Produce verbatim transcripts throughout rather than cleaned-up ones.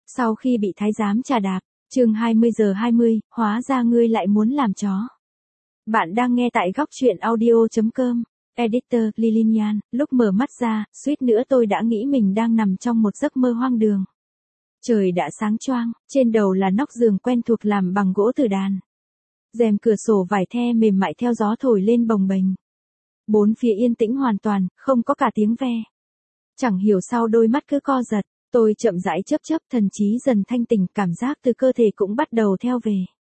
Sau khi bị thái giám trà đạp, chương hai mươi giờ hai mươi, hóa ra ngươi lại muốn làm chó. Bạn đang nghe tại góc truyện audio chấm com. Editor, Lilian, lúc mở mắt ra, suýt nữa tôi đã nghĩ mình đang nằm trong một giấc mơ hoang đường. Trời đã sáng choang, trên đầu là nóc giường quen thuộc làm bằng gỗ tử đàn. Rèm cửa sổ vải the mềm mại theo gió thổi lên bồng bềnh. Bốn phía yên tĩnh hoàn toàn, không có cả tiếng ve. Chẳng hiểu sao đôi mắt cứ co giật, tôi chậm rãi chớp chớp, thần trí dần thanh tỉnh, cảm giác từ cơ thể cũng bắt đầu theo về.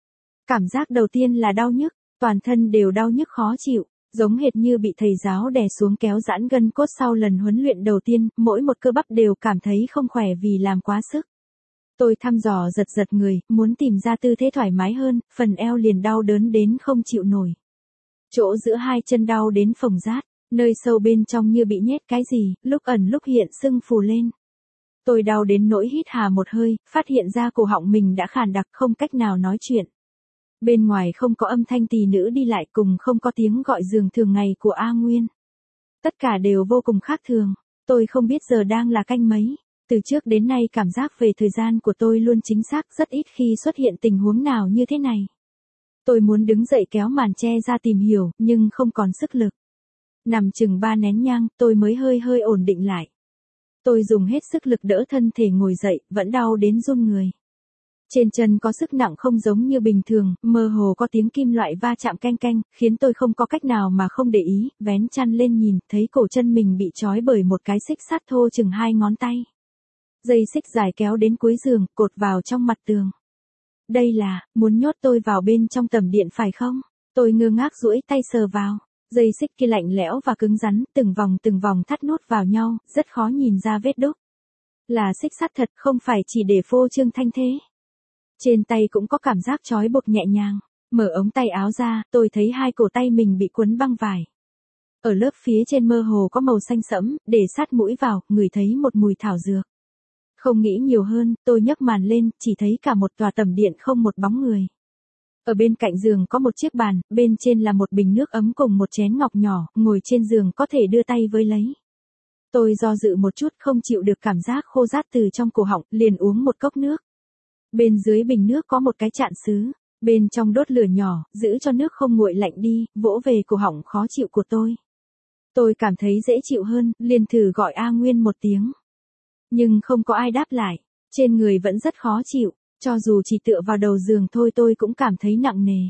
Cảm giác đầu tiên là đau nhức, toàn thân đều đau nhức khó chịu, giống hệt như bị thầy giáo đè xuống kéo giãn gân cốt sau lần huấn luyện đầu tiên, mỗi một cơ bắp đều cảm thấy không khỏe vì làm quá sức. Tôi thăm dò giật giật người, muốn tìm ra tư thế thoải mái hơn, phần eo liền đau đớn đến không chịu nổi. Chỗ giữa hai chân đau đến phồng rát, nơi sâu bên trong như bị nhét cái gì, lúc ẩn lúc hiện sưng phù lên. Tôi đau đến nỗi hít hà một hơi, phát hiện ra cổ họng mình đã khàn đặc không cách nào nói chuyện. Bên ngoài không có âm thanh tỳ nữ đi lại, cùng không có tiếng gọi giường thường ngày của A Nguyên. Tất cả đều vô cùng khác thường, tôi không biết giờ đang là canh mấy. Từ trước đến nay cảm giác về thời gian của tôi luôn chính xác, rất ít khi xuất hiện tình huống nào như thế này. Tôi muốn đứng dậy kéo màn che ra tìm hiểu, nhưng không còn sức lực. Nằm chừng ba nén nhang, tôi mới hơi hơi ổn định lại. Tôi dùng hết sức lực đỡ thân thể ngồi dậy, vẫn đau đến run người. Trên chân có sức nặng không giống như bình thường, mơ hồ có tiếng kim loại va chạm canh canh, khiến tôi không có cách nào mà không để ý, vén chăn lên nhìn, thấy cổ chân mình bị trói bởi một cái xích sắt thô chừng hai ngón tay. Dây xích dài kéo đến cuối giường, cột vào trong mặt tường. Đây là, muốn nhốt tôi vào bên trong tầm điện phải không? Tôi ngơ ngác duỗi tay sờ vào. Dây xích kia lạnh lẽo và cứng rắn, từng vòng từng vòng thắt nút vào nhau, rất khó nhìn ra vết đúc. Là xích sắt thật, không phải chỉ để phô trương thanh thế. Trên tay cũng có cảm giác trói buộc nhẹ nhàng. Mở ống tay áo ra, tôi thấy hai cổ tay mình bị quấn băng vải. Ở lớp phía trên mơ hồ có màu xanh sẫm, để sát mũi vào, ngửi thấy một mùi thảo dược. Không nghĩ nhiều hơn, tôi nhấc màn lên, chỉ thấy cả một tòa tầm điện không một bóng người. Ở bên cạnh giường có một chiếc bàn, bên trên là một bình nước ấm cùng một chén ngọc nhỏ, ngồi trên giường có thể đưa tay với lấy. Tôi do dự một chút, không chịu được cảm giác khô rát từ trong cổ họng, liền uống một cốc nước. Bên dưới bình nước có một cái chạn sứ, bên trong đốt lửa nhỏ, giữ cho nước không nguội lạnh đi, vỗ về cổ họng khó chịu của tôi. Tôi cảm thấy dễ chịu hơn, liền thử gọi A Nguyên một tiếng. Nhưng không có ai đáp lại, trên người vẫn rất khó chịu. Cho dù chỉ tựa vào đầu giường thôi tôi cũng cảm thấy nặng nề.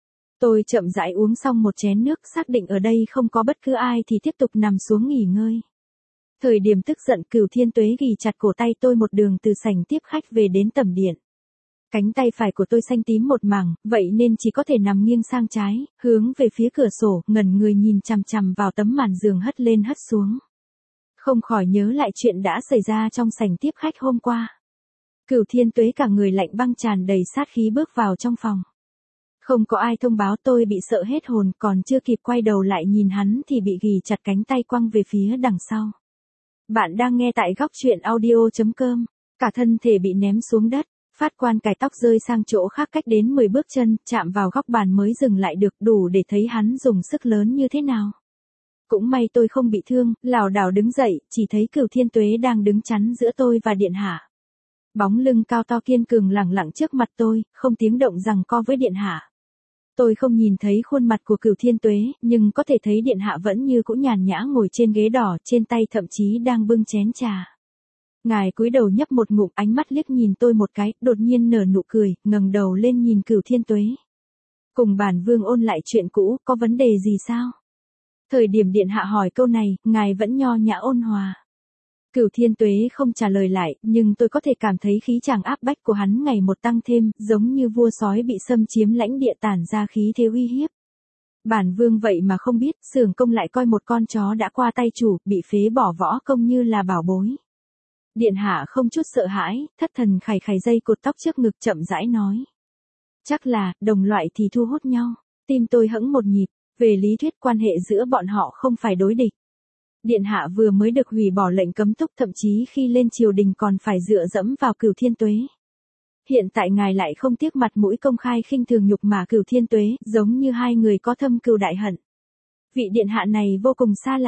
Tôi chậm rãi uống xong một chén nước, xác định ở đây không có bất cứ ai thì tiếp tục nằm xuống nghỉ ngơi. Thời điểm tức giận, Cửu Thiên Tuế ghì chặt cổ tay tôi một đường từ sảnh tiếp khách về đến tầm điện. Cánh tay phải của tôi xanh tím một mảng, vậy nên chỉ có thể nằm nghiêng sang trái, hướng về phía cửa sổ, ngẩn người nhìn chằm chằm vào tấm màn giường hất lên hất xuống. Không khỏi nhớ lại chuyện đã xảy ra trong sảnh tiếp khách hôm qua. Cửu Thiên Tuế cả người lạnh băng tràn đầy sát khí bước vào trong phòng. Không có ai thông báo, tôi bị sợ hết hồn, còn chưa kịp quay đầu lại nhìn hắn thì bị ghì chặt cánh tay quăng về phía đằng sau. Bạn đang nghe tại góc truyện audio chấm com, cả thân thể bị ném xuống đất, phát quan cài tóc rơi sang chỗ khác cách đến mười bước chân, chạm vào góc bàn mới dừng lại được, đủ để thấy hắn dùng sức lớn như thế nào. Cũng may tôi không bị thương, lảo đảo đứng dậy, chỉ thấy Cửu Thiên Tuế đang đứng chắn giữa tôi và điện hạ. Bóng lưng cao to kiên cường lẳng lặng trước mặt tôi, không tiếng động giằng co với điện hạ. Tôi không nhìn thấy khuôn mặt của Cửu Thiên Tuế, nhưng có thể thấy điện hạ vẫn như cũ nhàn nhã ngồi trên ghế đỏ, trên tay thậm chí đang bưng chén trà. Ngài cúi đầu nhấp một ngụm, ánh mắt liếc nhìn tôi một cái, đột nhiên nở nụ cười, ngẩng đầu lên nhìn Cửu Thiên Tuế. Cùng bản vương ôn lại chuyện cũ, có vấn đề gì sao? Thời điểm điện hạ hỏi câu này, ngài vẫn nho nhã ôn hòa. Cửu Thiên Tuế không trả lời lại, nhưng tôi có thể cảm thấy khí chàng áp bách của hắn ngày một tăng thêm, giống như vua sói bị xâm chiếm lãnh địa tản ra khí thế uy hiếp. Bản vương vậy mà không biết, Xưởng Công lại coi một con chó đã qua tay chủ, bị phế bỏ võ công như là bảo bối. Điện hạ không chút sợ hãi, thất thần khải khải dây cột tóc trước ngực chậm rãi nói. Chắc là, đồng loại thì thu hút nhau. Tim tôi hững một nhịp, về lý thuyết quan hệ giữa bọn họ không phải đối địch. Điện hạ vừa mới được hủy bỏ lệnh cấm túc, thậm chí khi lên triều đình còn phải dựa dẫm vào Cửu Thiên Tuế. Hiện tại ngài lại không tiếc mặt mũi công khai khinh thường nhục mạ Cửu Thiên Tuế, giống như hai người có thâm cừu đại hận. Vị điện hạ này vô cùng xa lạ,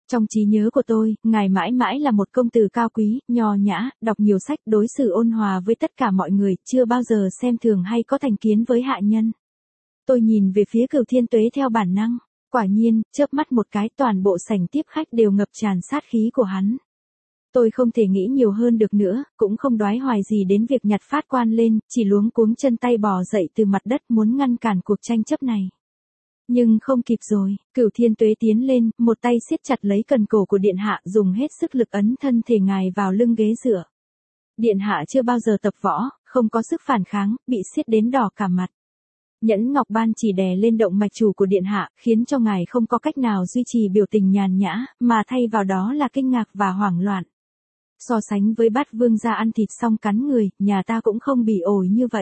Trong trí nhớ của tôi, ngài mãi mãi là một công tử cao quý, nho nhã, đọc nhiều sách, đối xử ôn hòa với tất cả mọi người, chưa bao giờ xem thường hay có thành kiến với hạ nhân. Tôi nhìn về phía Cửu Thiên Tuế theo bản năng. Quả nhiên, chớp mắt một cái, toàn bộ sảnh tiếp khách đều ngập tràn sát khí của hắn. Tôi không thể nghĩ nhiều hơn được nữa, cũng không đoái hoài gì đến việc nhặt phát quan lên, chỉ luống cuống chân tay bò dậy từ mặt đất muốn ngăn cản cuộc tranh chấp này. Nhưng không kịp rồi, Cửu Thiên Tuế tiến lên, một tay siết chặt lấy cần cổ của điện hạ, dùng hết sức lực ấn thân thể ngài vào lưng ghế dựa. Điện hạ chưa bao giờ tập võ, không có sức phản kháng, bị siết đến đỏ cả mặt. Nhẫn ngọc ban chỉ đè lên động mạch chủ của điện hạ, khiến cho ngài không có cách nào duy trì biểu tình nhàn nhã, mà thay vào đó là kinh ngạc và hoảng loạn. So sánh với Bát Vương gia ăn thịt xong cắn người, nhà ta cũng không bỉ ổi như vậy.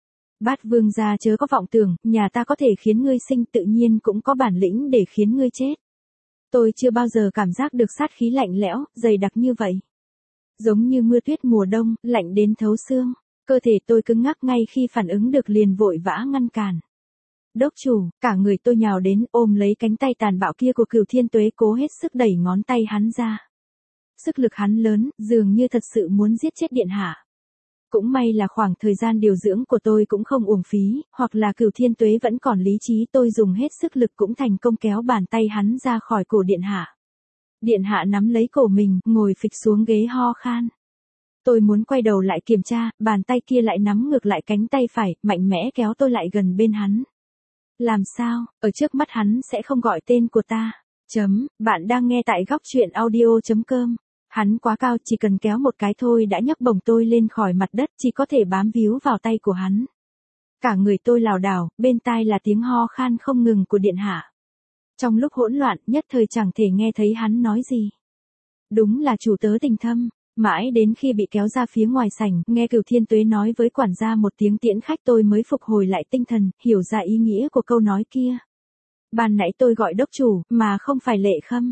Bát Vương gia chớ có vọng tưởng, nhà ta có thể khiến ngươi sinh, tự nhiên cũng có bản lĩnh để khiến ngươi chết. Tôi chưa bao giờ cảm giác được sát khí lạnh lẽo, dày đặc như vậy. Giống như mưa tuyết mùa đông, lạnh đến thấu xương. Cơ thể tôi cứng ngắc, ngay khi phản ứng được liền vội vã ngăn cản. Đốc chủ, cả người tôi nhào đến, ôm lấy cánh tay tàn bạo kia của Cửu Thiên Tuế, cố hết sức đẩy ngón tay hắn ra. Sức lực hắn lớn, dường như thật sự muốn giết chết điện hạ. Cũng may là khoảng thời gian điều dưỡng của tôi cũng không uổng phí, hoặc là Cửu Thiên Tuế vẫn còn lý trí, tôi dùng hết sức lực cũng thành công kéo bàn tay hắn ra khỏi cổ điện hạ. Điện hạ nắm lấy cổ mình, ngồi phịch xuống ghế ho khan. Tôi muốn quay đầu lại kiểm tra, bàn tay kia lại nắm ngược lại cánh tay phải, mạnh mẽ kéo tôi lại gần bên hắn. Làm sao, ở trước mắt hắn sẽ không gọi tên của ta. Chấm, bạn đang nghe tại góc truyện audio chấm com. Hắn quá cao, chỉ cần kéo một cái thôi đã nhấc bổng tôi lên khỏi mặt đất, chỉ có thể bám víu vào tay của hắn. Cả người tôi lảo đảo, bên tai là tiếng ho khan không ngừng của điện hạ. Trong lúc hỗn loạn, nhất thời chẳng thể nghe thấy hắn nói gì. Đúng là chủ tớ tình thâm. Mãi đến khi bị kéo ra phía ngoài sảnh, nghe Cửu Thiên Tuế nói với quản gia một tiếng tiễn khách, tôi mới phục hồi lại tinh thần, hiểu ra ý nghĩa của câu nói kia. Ban nãy tôi gọi đốc chủ, mà không phải Lệ Khâm.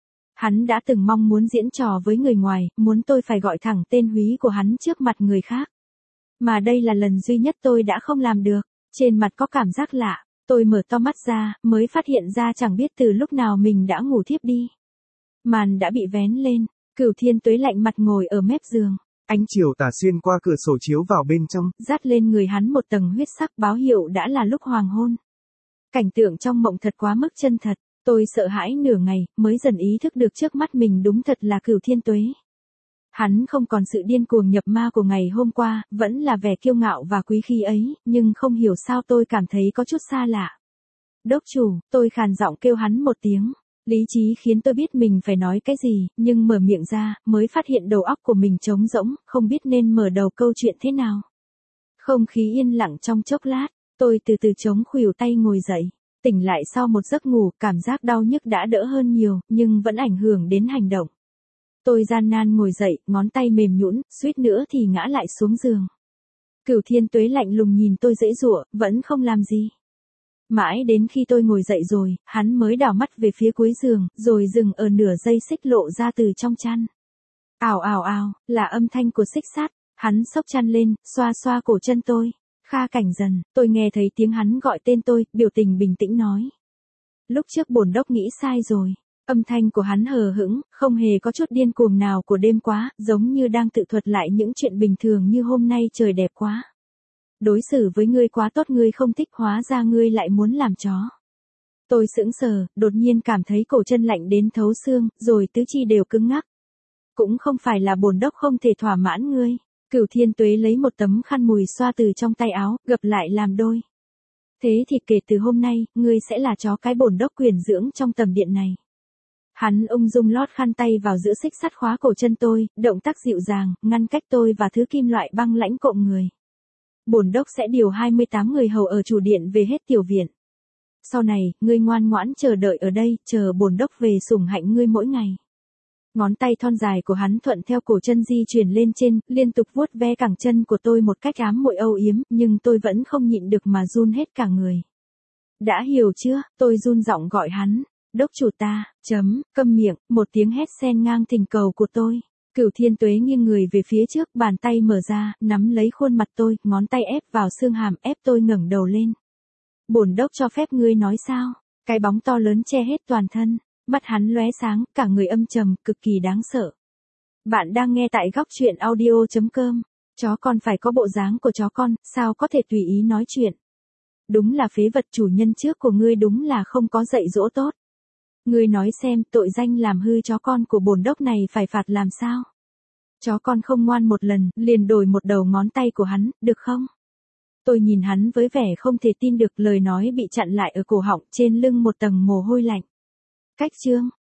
Hắn đã từng mong muốn diễn trò với người ngoài, muốn tôi phải gọi thẳng tên húy của hắn trước mặt người khác. Mà đây là lần duy nhất tôi đã không làm được. Trên mặt có cảm giác lạ, tôi mở to mắt ra, mới phát hiện ra chẳng biết từ lúc nào mình đã ngủ thiếp đi. Màn đã bị vén lên. Cửu Thiên Tuế lạnh mặt ngồi ở mép giường. Ánh chiều tà xuyên qua cửa sổ chiếu vào bên trong, dắt lên người hắn một tầng huyết sắc, báo hiệu đã là lúc hoàng hôn. Cảnh tượng trong mộng thật quá mức chân thật, tôi sợ hãi nửa ngày, mới dần ý thức được trước mắt mình đúng thật là Cửu Thiên Tuế. Hắn không còn sự điên cuồng nhập ma của ngày hôm qua, vẫn là vẻ kiêu ngạo và quý khí ấy, nhưng không hiểu sao tôi cảm thấy có chút xa lạ. Đốc chủ, tôi khàn giọng kêu hắn một tiếng. Lý trí khiến tôi biết mình phải nói cái gì, nhưng mở miệng ra, mới phát hiện đầu óc của mình trống rỗng, không biết nên mở đầu câu chuyện thế nào. Không khí yên lặng trong chốc lát, tôi từ từ chống khuỷu tay ngồi dậy. Tỉnh lại sau một giấc ngủ, cảm giác đau nhức đã đỡ hơn nhiều, nhưng vẫn ảnh hưởng đến hành động. Tôi gian nan ngồi dậy, ngón tay mềm nhũn, suýt nữa thì ngã lại xuống giường. Cửu Thiên Tuế lạnh lùng nhìn tôi giãy giụa, vẫn không làm gì. Mãi đến khi tôi ngồi dậy rồi, hắn mới đảo mắt về phía cuối giường, rồi dừng ở nửa giây xích lộ ra từ trong chăn. Ào ào ào, là âm thanh của xích sắt, hắn xốc chăn lên, xoa xoa cổ chân tôi. Kha Cảnh Dần, tôi nghe thấy tiếng hắn gọi tên tôi, biểu tình bình tĩnh nói. Lúc trước bổn đốc nghĩ sai rồi. Âm thanh của hắn hờ hững, không hề có chút điên cuồng nào của đêm quá, giống như đang tự thuật lại những chuyện bình thường như hôm nay trời đẹp quá. Đối xử với ngươi quá tốt, ngươi không thích, hóa ra ngươi lại muốn làm chó. Tôi sững sờ, đột nhiên cảm thấy cổ chân lạnh đến thấu xương, rồi tứ chi đều cứng ngắc. Cũng không phải là bổn đốc không thể thỏa mãn ngươi. Cửu Thiên Tuế lấy một tấm khăn mùi xoa từ trong tay áo, gập lại làm đôi. Thế thì kể từ hôm nay, ngươi sẽ là chó cái bổn đốc quyền dưỡng trong tầm điện này. Hắn ung dung lót khăn tay vào giữa xích sắt khóa cổ chân tôi, động tác dịu dàng, ngăn cách tôi và thứ kim loại băng lãnh cộm người. Bổn đốc sẽ điều hai mươi tám người hầu ở chủ điện về hết tiểu viện. Sau này, ngươi ngoan ngoãn chờ đợi ở đây, chờ bổn đốc về sủng hạnh ngươi mỗi ngày. Ngón tay thon dài của hắn thuận theo cổ chân di chuyển lên trên, liên tục vuốt ve cẳng chân của tôi một cách ám muội âu yếm, nhưng tôi vẫn không nhịn được mà run hết cả người. Đã hiểu chưa? Tôi run giọng gọi hắn. Đốc chủ ta, chấm, câm miệng, một tiếng hét xen ngang thỉnh cầu của tôi. Cửu Thiên Tuế nghiêng người về phía trước, bàn tay mở ra, nắm lấy khuôn mặt tôi, ngón tay ép vào xương hàm, ép tôi ngẩng đầu lên. Bổn đốc cho phép ngươi nói sao? Cái bóng to lớn che hết toàn thân. Mắt hắn lóe sáng, cả người âm trầm, cực kỳ đáng sợ. Bạn đang nghe tại góc chuyện audio chấm com. Chó con phải có bộ dáng của chó con, sao có thể tùy ý nói chuyện. Đúng là phế vật, chủ nhân trước của ngươi đúng là không có dạy dỗ tốt. Ngươi nói xem, tội danh làm hư chó con của bổn đốc này phải phạt làm sao? Chó con không ngoan một lần, liền đổi một đầu ngón tay của hắn, được không? Tôi nhìn hắn với vẻ không thể tin được, lời nói bị chặn lại ở cổ họng, trên lưng một tầng mồ hôi lạnh. Cách chương